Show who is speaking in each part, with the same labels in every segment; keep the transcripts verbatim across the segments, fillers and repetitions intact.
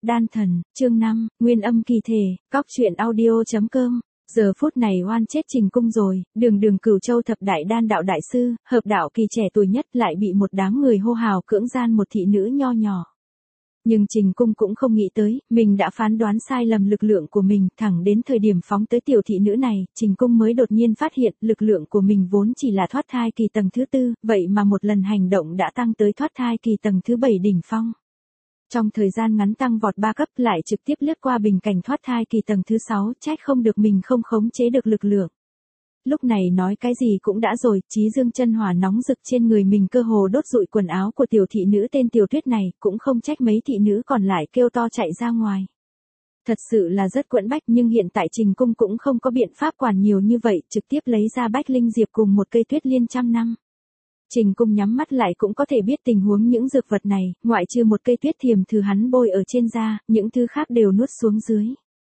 Speaker 1: Đan thần, chương năm, Nguyên âm kỳ thể, cóc truyện audio.com. Giờ phút này oan chết Trình Cung rồi, đường đường Cửu Châu thập đại đan đạo đại sư, hợp đạo kỳ trẻ tuổi nhất lại bị một đám người hô hào cưỡng gian một thị nữ nho nhỏ. Nhưng Trình Cung cũng không nghĩ tới, mình đã phán đoán sai lầm lực lượng của mình, thẳng đến thời điểm phóng tới tiểu thị nữ này, Trình Cung mới đột nhiên phát hiện lực lượng của mình vốn chỉ là thoát thai kỳ tầng thứ tư, vậy mà một lần hành động đã tăng tới thoát thai kỳ tầng thứ bảy đỉnh phong. Trong thời gian ngắn tăng vọt ba cấp lại trực tiếp lướt qua bình cảnh thoát thai kỳ tầng thứ sáu, trách không được mình không khống chế được lực lượng. Lúc này nói cái gì cũng đã rồi, chí dương chân hỏa nóng rực trên người mình cơ hồ đốt rụi quần áo của tiểu thị nữ tên Tiểu Tuyết này, cũng không trách mấy thị nữ còn lại kêu to chạy ra ngoài. Thật sự là rất quẫn bách, nhưng hiện tại Trình Cung cũng không có biện pháp quản nhiều như vậy, trực tiếp lấy ra Bách Linh Diệp cùng một cây tuyết liên trăm năm. Trình Cung nhắm mắt lại cũng có thể biết tình huống những dược vật này, ngoại trừ một cây tuyết thiềm thư hắn bôi ở trên da, những thứ khác đều nuốt xuống dưới.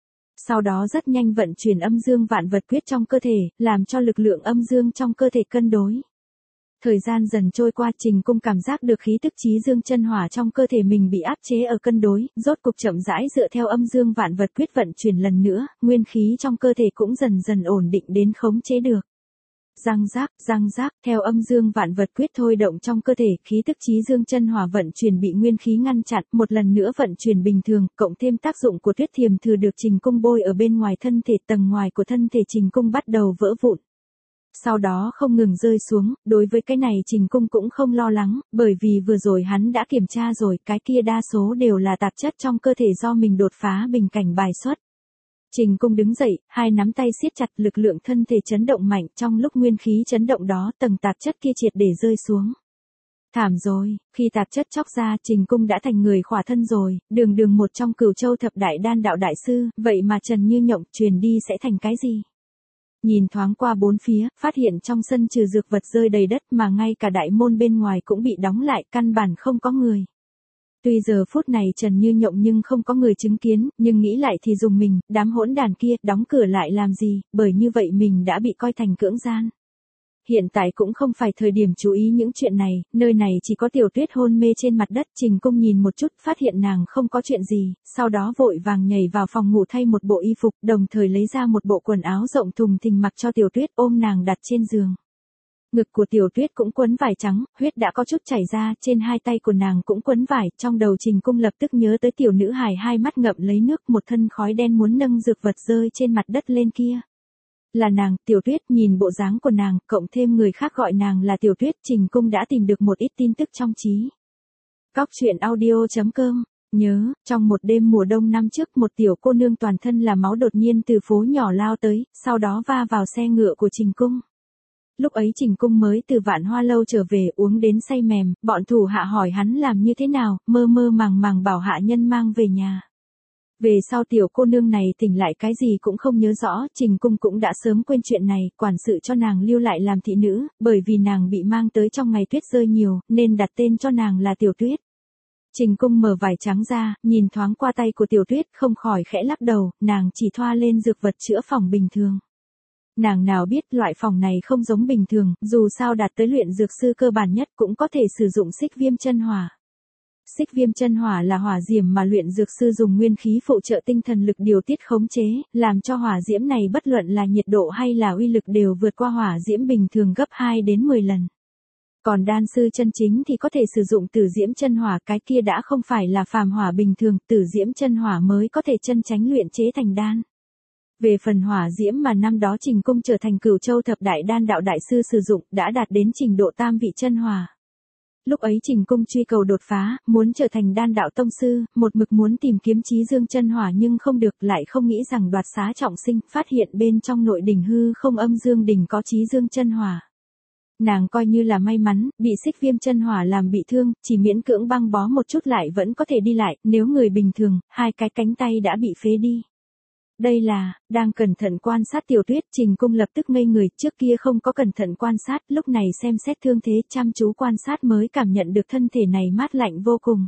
Speaker 1: Sau đó rất nhanh vận chuyển âm dương vạn vật quyết trong cơ thể, làm cho lực lượng âm dương trong cơ thể cân đối. Thời gian dần trôi qua, Trình Cung cảm giác được khí tức chí dương chân hỏa trong cơ thể mình bị áp chế ở cân đối, rốt cục chậm rãi dựa theo âm dương vạn vật quyết vận chuyển lần nữa, nguyên khí trong cơ thể cũng dần dần ổn định đến khống chế được. Răng rác, răng rác, theo âm dương vạn vật quyết thôi động trong cơ thể, khí tức chí dương chân hỏa vận chuyển bị nguyên khí ngăn chặn, một lần nữa vận chuyển bình thường, cộng thêm tác dụng của tuyết thiềm thư được Trình Cung bôi ở bên ngoài thân thể, tầng ngoài của thân thể Trình Cung bắt đầu vỡ vụn. Sau đó không ngừng rơi xuống, đối với cái này Trình Cung cũng không lo lắng, bởi vì vừa rồi hắn đã kiểm tra rồi, cái kia đa số đều là tạp chất trong cơ thể do mình đột phá bình cảnh bài xuất. Trình Cung đứng dậy, hai nắm tay siết chặt, lực lượng thân thể chấn động mạnh, trong lúc nguyên khí chấn động đó, tầng tạp chất kia triệt để rơi xuống. Thảm rồi, khi tạp chất chóc ra, Trình Cung đã thành người khỏa thân rồi, đường đường một trong Cửu Châu thập đại đan đạo đại sư, vậy mà trần như nhộng, truyền đi sẽ thành cái gì? Nhìn thoáng qua bốn phía, phát hiện trong sân trừ dược vật rơi đầy đất mà ngay cả đại môn bên ngoài cũng bị đóng lại, căn bản không có người. Tuy giờ phút này trần như nhộng nhưng không có người chứng kiến, nhưng nghĩ lại thì dùng mình, đám hỗn đàn kia, đóng cửa lại làm gì, bởi như vậy mình đã bị coi thành cưỡng gian. Hiện tại cũng không phải thời điểm chú ý những chuyện này, nơi này chỉ có Tiểu Tuyết hôn mê trên mặt đất. Trình Cung nhìn một chút, phát hiện nàng không có chuyện gì, sau đó vội vàng nhảy vào phòng ngủ thay một bộ y phục, đồng thời lấy ra một bộ quần áo rộng thùng thình mặc cho Tiểu Tuyết, ôm nàng đặt trên giường. Ngực của Tiểu Tuyết cũng quấn vải trắng, huyết đã có chút chảy ra, trên hai tay của nàng cũng quấn vải, trong đầu Trình Cung lập tức nhớ tới tiểu nữ hài hai mắt ngậm lấy nước, một thân khói đen muốn nâng dược vật rơi trên mặt đất lên kia. Là nàng, Tiểu Tuyết, nhìn bộ dáng của nàng, cộng thêm người khác gọi nàng là Tiểu Tuyết, Trình Cung đã tìm được một ít tin tức trong trí. Cóc truyện audio.com. Nhớ, trong một đêm mùa đông năm trước, một tiểu cô nương toàn thân là máu đột nhiên từ phố nhỏ lao tới, sau đó va vào xe ngựa của Trình Cung. Lúc ấy Trình Cung mới từ Vạn Hoa Lâu trở về, uống đến say mềm, bọn thủ hạ hỏi hắn làm như thế nào, mơ mơ màng màng bảo hạ nhân mang về nhà. Về sau tiểu cô nương này tỉnh lại cái gì cũng không nhớ rõ, Trình Cung cũng đã sớm quên chuyện này, quản sự cho nàng lưu lại làm thị nữ, bởi vì nàng bị mang tới trong ngày tuyết rơi nhiều, nên đặt tên cho nàng là Tiểu Tuyết. Trình Cung mở vải trắng ra, nhìn thoáng qua tay của Tiểu Tuyết, không khỏi khẽ lắc đầu, nàng chỉ thoa lên dược vật chữa phòng bình thường. Nàng nào biết loại phòng này không giống bình thường, dù sao đạt tới luyện dược sư cơ bản nhất cũng có thể sử dụng xích viêm chân hỏa. Xích viêm chân hỏa là hỏa diễm mà luyện dược sư dùng nguyên khí phụ trợ tinh thần lực điều tiết khống chế, làm cho hỏa diễm này bất luận là nhiệt độ hay là uy lực đều vượt qua hỏa diễm bình thường gấp hai đến mười lần. Còn đan sư chân chính thì có thể sử dụng tử diễm chân hỏa, cái kia đã không phải là phàm hỏa bình thường, tử diễm chân hỏa mới có thể chân chánh luyện chế thành đan. Về phần hỏa diễm mà năm đó Trình Cung trở thành Cửu Châu thập đại đan đạo đại sư sử dụng, đã đạt đến trình độ tam vị chân hỏa. Lúc ấy Trình Cung truy cầu đột phá, muốn trở thành đan đạo tông sư, một mực muốn tìm kiếm chí dương chân hỏa nhưng không được, lại không nghĩ rằng đoạt xá trọng sinh, phát hiện bên trong nội đỉnh hư không âm dương đỉnh có chí dương chân hỏa. Nàng coi như là may mắn, bị xích viêm chân hỏa làm bị thương, chỉ miễn cưỡng băng bó một chút lại vẫn có thể đi lại, nếu người bình thường, hai cái cánh tay đã bị phế đi. Đây là, đang cẩn thận quan sát Tiểu Tuyết, Trình Cung lập tức ngây người, trước kia không có cẩn thận quan sát, lúc này xem xét thương thế, chăm chú quan sát mới cảm nhận được thân thể này mát lạnh vô cùng.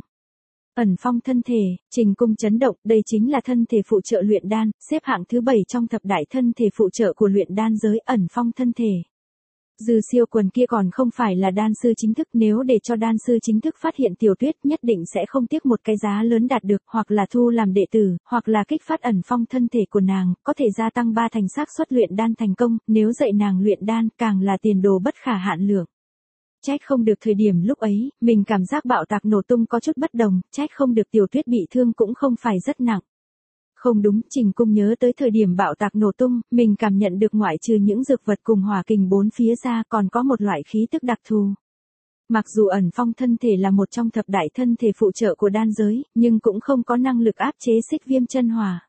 Speaker 1: Ẩn phong thân thể, Trình Cung chấn động, đây chính là thân thể phụ trợ luyện đan, xếp hạng thứ bảy trong thập đại thân thể phụ trợ của luyện đan giới, ẩn phong thân thể. Dư Siêu Quần kia còn không phải là đan sư chính thức, nếu để cho đan sư chính thức phát hiện Tiểu Tuyết nhất định sẽ không tiếc một cái giá lớn đạt được, hoặc là thu làm đệ tử, hoặc là kích phát ẩn phong thân thể của nàng, có thể gia tăng ba thành xác suất luyện đan thành công, nếu dạy nàng luyện đan, càng là tiền đồ bất khả hạn lượng. Trách không được thời điểm lúc ấy, mình cảm giác bạo tạc nổ tung có chút bất đồng, trách không được Tiểu Tuyết bị thương cũng không phải rất nặng. Không đúng, Trình Cung nhớ tới thời điểm bạo tạc nổ tung, mình cảm nhận được ngoại trừ những dược vật cùng hỏa kình bốn phía ra còn có một loại khí tức đặc thù. Mặc dù ẩn phong thân thể là một trong thập đại thân thể phụ trợ của đan giới, nhưng cũng không có năng lực áp chế xích viêm chân hỏa.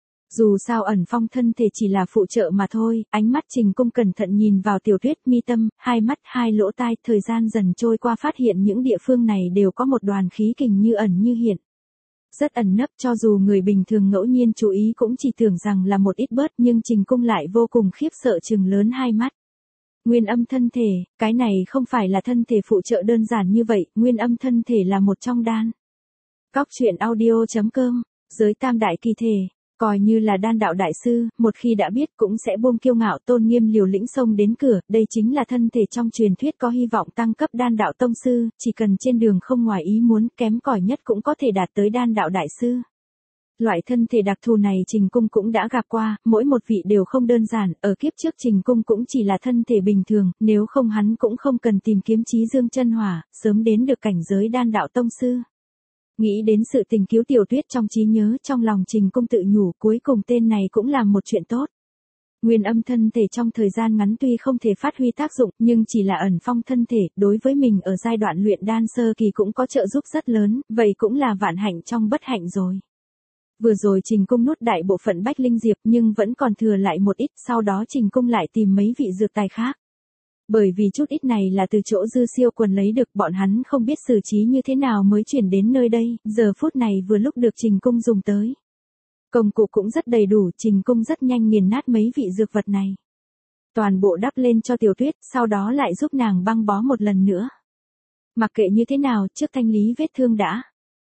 Speaker 1: Dù sao ẩn phong thân thể chỉ là phụ trợ mà thôi, ánh mắt Trình Cung cẩn thận nhìn vào Tiểu Tuyết mi tâm, hai mắt hai lỗ tai, thời gian dần trôi qua phát hiện những địa phương này đều có một đoàn khí kình như ẩn như hiện. Rất ẩn nấp, cho dù người bình thường ngẫu nhiên chú ý cũng chỉ tưởng rằng là một ít bớt, nhưng Trình Cung lại vô cùng khiếp sợ trừng lớn hai mắt. Nguyên âm thân thể, cái này không phải là thân thể phụ trợ đơn giản như vậy, nguyên âm thân thể là một trong đan. Cóc truyện audio chấm com, giới tam đại kỳ thể, coi như là đan đạo đại sư, một khi đã biết cũng sẽ buông kiêu ngạo tôn nghiêm liều lĩnh xông đến cửa, đây chính là thân thể trong truyền thuyết có hy vọng tăng cấp đan đạo tông sư, chỉ cần trên đường không ngoài ý muốn, kém cỏi nhất cũng có thể đạt tới đan đạo đại sư. Loại thân thể đặc thù này Trình Cung cũng đã gặp qua, mỗi một vị đều không đơn giản, ở kiếp trước Trình Cung cũng chỉ là thân thể bình thường, nếu không hắn cũng không cần tìm kiếm Chí Dương chân hỏa, sớm đến được cảnh giới đan đạo tông sư. Nghĩ đến sự tình cứu Tiểu Tuyết trong trí nhớ, trong lòng Trình Cung tự nhủ, cuối cùng tên này cũng làm một chuyện tốt. Nguyên âm thân thể trong thời gian ngắn tuy không thể phát huy tác dụng, nhưng chỉ là ẩn phong thân thể, đối với mình ở giai đoạn luyện đan sơ kỳ cũng có trợ giúp rất lớn, vậy cũng là vạn hạnh trong bất hạnh rồi. Vừa rồi Trình Cung nuốt đại bộ phận Bách Linh Diệp nhưng vẫn còn thừa lại một ít, sau đó Trình Cung lại tìm mấy vị dược tài khác. Bởi vì chút ít này là từ chỗ Dư Siêu Quần lấy được, bọn hắn không biết xử trí như thế nào mới chuyển đến nơi đây, giờ phút này vừa lúc được Trình Cung dùng tới. Công cụ cũng rất đầy đủ, Trình Cung rất nhanh nghiền nát mấy vị dược vật này. Toàn bộ đắp lên cho Tiểu Tuyết, sau đó lại giúp nàng băng bó một lần nữa. Mặc kệ như thế nào, trước thanh lý vết thương đã.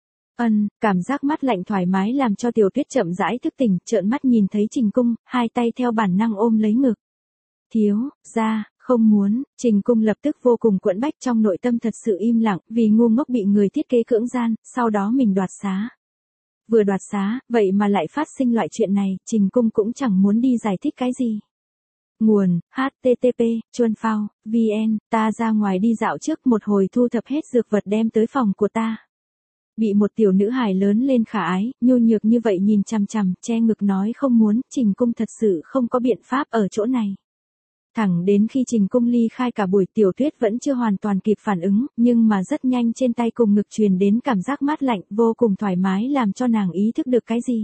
Speaker 1: Ân, cảm giác mát lạnh thoải mái làm cho Tiểu Tuyết chậm rãi thức tỉnh, trợn mắt nhìn thấy Trình Cung, hai tay theo bản năng ôm lấy ngực. Thiếu, ra, không muốn, Trình Cung lập tức vô cùng quẫn bách, trong nội tâm thật sự im lặng, vì ngu ngốc bị người thiết kế cưỡng gian, sau đó mình đoạt xá. Vừa đoạt xá, vậy mà lại phát sinh loại chuyện này, Trình Cung cũng chẳng muốn đi giải thích cái gì. Nguồn, H T T P, chuan phao, V N, ta ra ngoài đi dạo trước một hồi thu thập hết dược vật đem tới phòng của ta. Bị một tiểu nữ hài lớn lên khả ái, nhu nhược như vậy nhìn chằm chằm, che ngực nói không muốn, Trình Cung thật sự không có biện pháp ở chỗ này. Thẳng đến khi Trình Cung ly khai cả buổi, Tiểu Tuyết vẫn chưa hoàn toàn kịp phản ứng, nhưng mà rất nhanh trên tay cùng ngực truyền đến cảm giác mát lạnh, vô cùng thoải mái làm cho nàng ý thức được cái gì.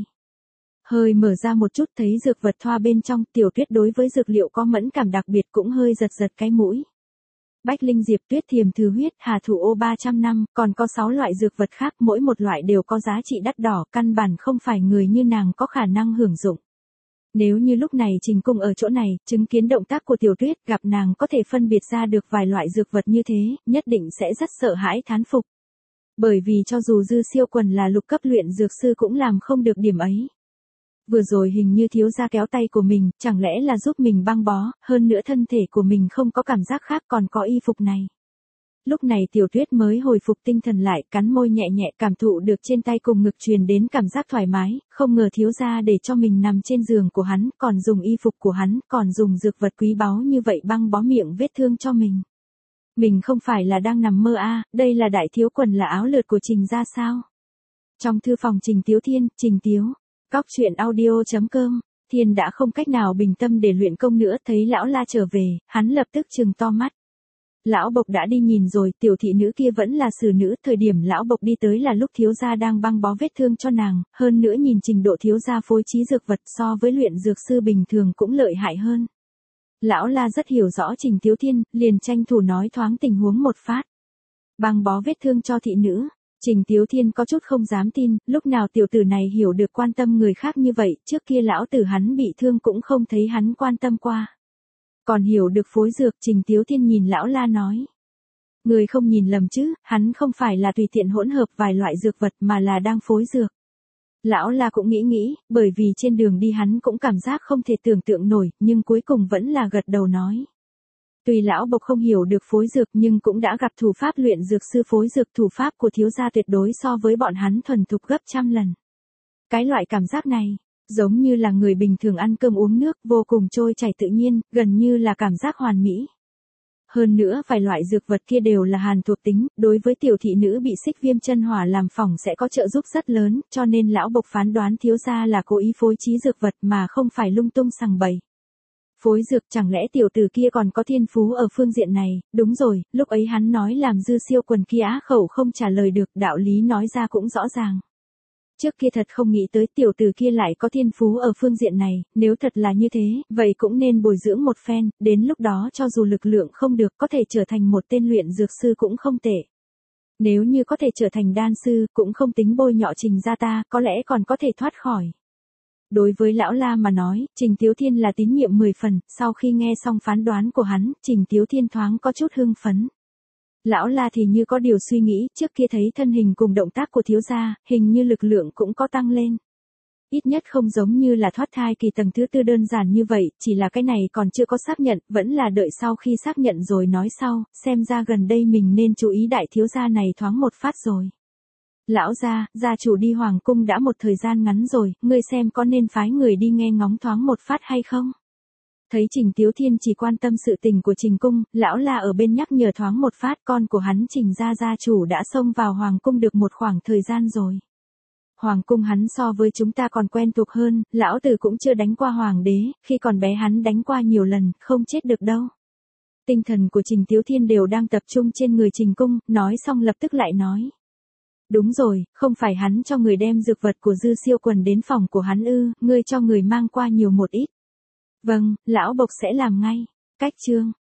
Speaker 1: Hơi mở ra một chút thấy dược vật thoa bên trong, Tiểu Tuyết đối với dược liệu có mẫn cảm đặc biệt cũng hơi giật giật cái mũi. Bách Linh Diệp, Tuyết Thiềm Thứ Huyết, Hà Thủ Ô ba trăm năm, còn có sáu loại dược vật khác, mỗi một loại đều có giá trị đắt đỏ, căn bản không phải người như nàng có khả năng hưởng dụng. Nếu như lúc này Trình Cung ở chỗ này, chứng kiến động tác của Tiểu Tuyết, gặp nàng có thể phân biệt ra được vài loại dược vật như thế, nhất định sẽ rất sợ hãi thán phục. Bởi vì cho dù Dư Siêu Quần là lục cấp luyện dược sư cũng làm không được điểm ấy. Vừa rồi hình như thiếu gia kéo tay của mình, chẳng lẽ là giúp mình băng bó, hơn nữa thân thể của mình không có cảm giác khác còn có y phục này. Lúc này Tiểu Tuyết mới hồi phục tinh thần lại, cắn môi nhẹ nhẹ cảm thụ được trên tay cùng ngực truyền đến cảm giác thoải mái, không ngờ thiếu gia để cho mình nằm trên giường của hắn, còn dùng y phục của hắn, còn dùng dược vật quý báu như vậy băng bó miệng vết thương cho mình. Mình không phải là đang nằm mơ a, à, đây là đại thiếu quần là áo lượt của Trình gia sao? Trong thư phòng Trình Tiếu Thiên, Trình Tiếu, cóc truyện audio chấm com, Thiên đã không cách nào bình tâm để luyện công nữa, thấy lão La trở về, hắn lập tức trừng to mắt. Lão Bộc đã đi nhìn rồi, tiểu thị nữ kia vẫn là xử nữ, thời điểm lão Bộc đi tới là lúc thiếu gia đang băng bó vết thương cho nàng, hơn nữa nhìn trình độ thiếu gia phối trí dược vật so với luyện dược sư bình thường cũng lợi hại hơn. Lão La rất hiểu rõ Trình Tiếu Thiên, liền tranh thủ nói thoáng tình huống một phát. Băng bó vết thương cho thị nữ. Trình Tiếu Thiên có chút không dám tin, lúc nào tiểu tử này hiểu được quan tâm người khác như vậy, trước kia lão tử hắn bị thương cũng không thấy hắn quan tâm qua. Còn hiểu được phối dược, Trình Tiếu Thiên nhìn lão La nói. Người không nhìn lầm chứ, hắn không phải là tùy tiện hỗn hợp vài loại dược vật mà là đang phối dược. Lão La cũng nghĩ nghĩ, bởi vì trên đường đi hắn cũng cảm giác không thể tưởng tượng nổi, nhưng cuối cùng vẫn là gật đầu nói. Tuy lão Bộc không hiểu được phối dược nhưng cũng đã gặp thủ pháp luyện dược sư phối dược, thủ pháp của thiếu gia tuyệt đối so với bọn hắn thuần thục gấp trăm lần. Cái loại cảm giác này, giống như là người bình thường ăn cơm uống nước, vô cùng trôi chảy tự nhiên, gần như là cảm giác hoàn mỹ. Hơn nữa vài loại dược vật kia đều là hàn thuộc tính, đối với tiểu thị nữ bị xích viêm chân hỏa làm phỏng sẽ có trợ giúp rất lớn, cho nên lão Bộc phán đoán thiếu gia là cố ý phối trí dược vật mà không phải lung tung sằng bậy. Phối dược, chẳng lẽ tiểu tử kia còn có thiên phú ở phương diện này? Đúng rồi, lúc ấy hắn nói làm Dư Siêu Quần kia á khẩu không trả lời được, đạo lý nói ra cũng rõ ràng. Trước kia thật không nghĩ tới tiểu tử kia lại có thiên phú ở phương diện này, nếu thật là như thế, vậy cũng nên bồi dưỡng một phen, đến lúc đó cho dù lực lượng không được có thể trở thành một tên luyện dược sư cũng không tệ. Nếu như có thể trở thành đan sư, cũng không tính bôi nhọ Trình gia ta, có lẽ còn có thể thoát khỏi. Đối với lão La mà nói, Trình Tiếu Thiên là tín nhiệm mười phần, sau khi nghe xong phán đoán của hắn, Trình Tiếu Thiên thoáng có chút hưng phấn. Lão La thì như có điều suy nghĩ, trước kia thấy thân hình cùng động tác của thiếu gia, hình như lực lượng cũng có tăng lên. Ít nhất không giống như là thoát thai kỳ tầng thứ tư đơn giản như vậy, chỉ là cái này còn chưa có xác nhận, vẫn là đợi sau khi xác nhận rồi nói sau, xem ra gần đây mình nên chú ý đại thiếu gia này thoáng một phát rồi. Lão gia, gia chủ đi hoàng cung đã một thời gian ngắn rồi, ngươi xem có nên phái người đi nghe ngóng thoáng một phát hay không? Thấy Trình Tiếu Thiên chỉ quan tâm sự tình của Trình cung, lão La ở bên nhắc nhở thoáng một phát, con của hắn Trình gia gia chủ đã xông vào hoàng cung được một khoảng thời gian rồi. Hoàng cung hắn so với chúng ta còn quen thuộc hơn, lão tử cũng chưa đánh qua hoàng đế, khi còn bé hắn đánh qua nhiều lần, không chết được đâu. Tinh thần của Trình Tiếu Thiên đều đang tập trung trên người Trình cung, nói xong lập tức lại nói. Đúng rồi, không phải hắn cho người đem dược vật của Dư Siêu Quần đến phòng của hắn ư, ngươi cho người mang qua nhiều một ít. Vâng, lão Bộc sẽ làm ngay. Cách chương